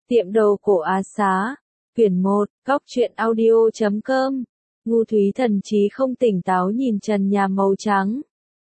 Tiệm đồ cổ Á Xá, quyển 1, góc truyện audio.com. Ngu Thúy thần trí không tỉnh táo nhìn trần nhà màu trắng.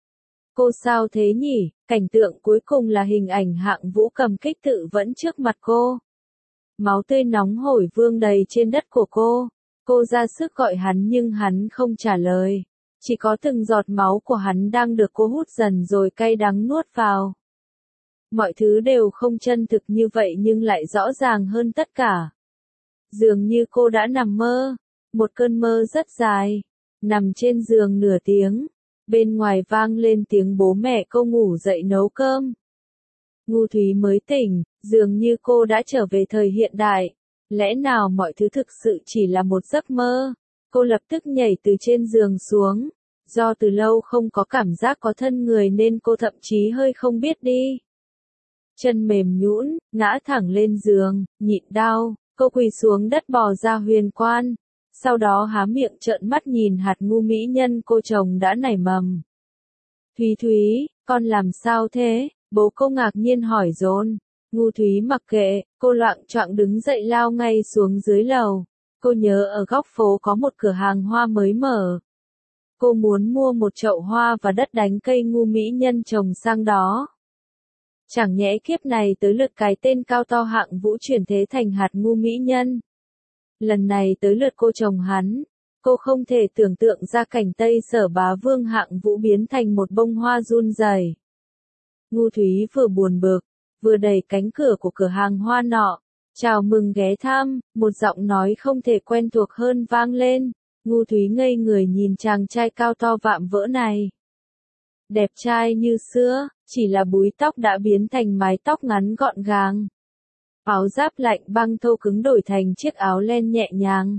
Cô sao thế nhỉ? Cảnh tượng cuối cùng là hình ảnh Hạng Vũ cầm kích tự vẫn trước mặt cô. Máu tươi nóng hổi vương đầy trên đất của cô. Cô ra sức gọi hắn nhưng hắn không trả lời. Chỉ có từng giọt máu của hắn đang được cô hút dần rồi cay đắng nuốt vào. Mọi thứ đều không chân thực như vậy nhưng lại rõ ràng hơn tất cả. Dường như cô đã nằm mơ, một cơn mơ rất dài, nằm trên giường nửa tiếng, bên ngoài vang lên tiếng bố mẹ cô ngủ dậy nấu cơm. Ngu Thúy mới tỉnh, dường như cô đã trở về thời hiện đại, lẽ nào mọi thứ thực sự chỉ là một giấc mơ? Cô lập tức nhảy từ trên giường xuống, do từ lâu không có cảm giác có thân người nên cô thậm chí hơi không biết đi. Chân mềm nhũn, ngã thẳng lên giường, nhịn đau, cô quỳ xuống đất bò ra huyền quan, sau đó há miệng trợn mắt nhìn hạt ngu mỹ nhân cô chồng đã nảy mầm. Thúy Thúy, con làm sao thế? Bố cô ngạc nhiên hỏi dồn. Ngu Thúy mặc kệ, cô loạng choạng đứng dậy lao ngay xuống dưới lầu. Cô nhớ ở góc phố có một cửa hàng hoa mới mở. Cô muốn mua một chậu hoa và đất đánh cây ngu mỹ nhân trồng sang đó. Chẳng nhẽ kiếp này tới lượt cái tên cao to Hạng Vũ chuyển thế thành hạt ngu mỹ nhân. Lần này tới lượt cô chồng hắn. Cô không thể tưởng tượng ra cảnh Tây Sở Bá Vương Hạng Vũ biến thành một bông hoa run rẩy. Ngu Thúy vừa buồn bực, vừa đẩy cánh cửa của cửa hàng hoa nọ. Chào mừng ghé thăm, một giọng nói không thể quen thuộc hơn vang lên. Ngu Thúy ngây người nhìn chàng trai cao to vạm vỡ này. Đẹp trai như xưa, chỉ là búi tóc đã biến thành mái tóc ngắn gọn gàng. Áo giáp lạnh băng thô cứng đổi thành chiếc áo len nhẹ nhàng.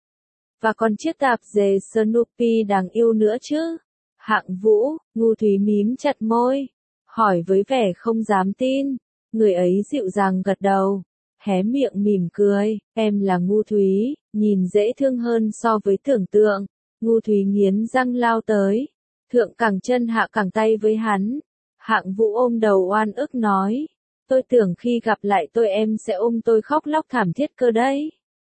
Và còn chiếc tạp dề Snoopy đáng yêu nữa chứ. Hạng Vũ, Ngu Thúy mím chặt môi, hỏi với vẻ không dám tin. Người ấy dịu dàng gật đầu, hé miệng mỉm cười. Em là Ngu Thúy, nhìn dễ thương hơn so với tưởng tượng. Ngu Thúy nghiến răng lao tới. Thượng cẳng chân hạ cẳng tay với hắn. Hạng Vũ ôm đầu oan ức nói. Tôi tưởng khi gặp lại tôi em sẽ ôm tôi khóc lóc thảm thiết cơ đấy.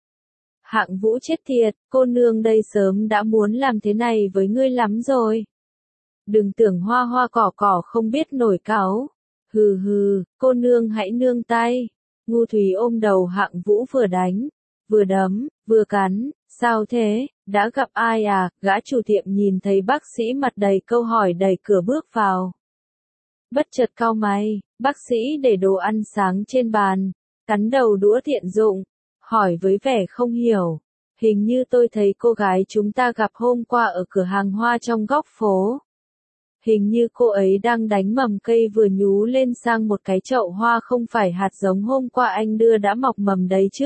Hạng Vũ chết tiệt, cô nương đây sớm đã muốn làm thế này với ngươi lắm rồi. Đừng tưởng hoa hoa cỏ cỏ không biết nổi cáu. Hừ hừ, cô nương hãy nương tay. Ngu Thúy ôm đầu Hạng Vũ vừa đánh, vừa đấm, vừa cắn. Sao thế, đã gặp ai à? Gã chủ tiệm nhìn thấy bác sĩ mặt đầy câu hỏi đẩy cửa bước vào. Bất chợt cau mày, bác sĩ để đồ ăn sáng trên bàn, cắn đầu đũa tiện dụng, hỏi với vẻ không hiểu. Hình như tôi thấy cô gái chúng ta gặp hôm qua ở cửa hàng hoa trong góc phố. Hình như cô ấy đang đánh mầm cây vừa nhú lên sang một cái chậu hoa không phải hạt giống hôm qua anh đưa đã mọc mầm đấy chứ.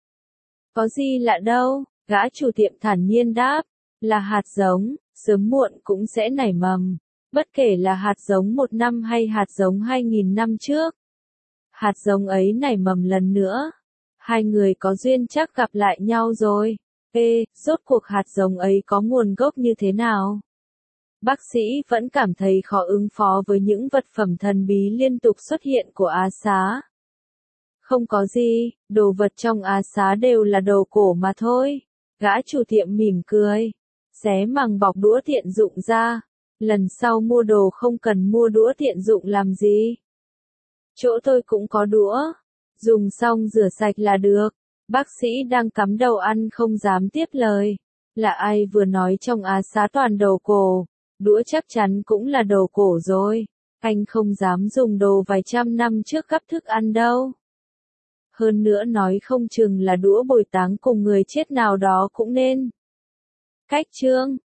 Có gì lạ đâu, gã chủ tiệm thản nhiên đáp, là hạt giống, sớm muộn cũng sẽ nảy mầm. Bất kể là hạt giống 1 năm hay hạt giống 2000 năm trước. Hạt giống ấy nảy mầm lần nữa. Hai người có duyên chắc gặp lại nhau rồi. Rốt cuộc hạt giống ấy có nguồn gốc như thế nào? Bác sĩ vẫn cảm thấy khó ứng phó với những vật phẩm thần bí liên tục xuất hiện của Á Xá. Không có gì, đồ vật trong Á Xá đều là đồ cổ mà thôi. Gã chủ tiệm mỉm cười, xé màng bọc đũa tiện dụng ra. Lần sau mua đồ không cần mua đũa tiện dụng làm gì. Chỗ tôi cũng có đũa. Dùng xong rửa sạch là được. Bác sĩ đang cắm đầu ăn không dám tiếp lời. Là ai vừa nói trong Á Xá toàn đồ cổ. Đũa chắc chắn cũng là đồ cổ rồi. Anh không dám dùng đồ vài trăm năm trước gắp thức ăn đâu. Hơn nữa nói không chừng là đũa bồi táng cùng người chết nào đó cũng nên. Cách chương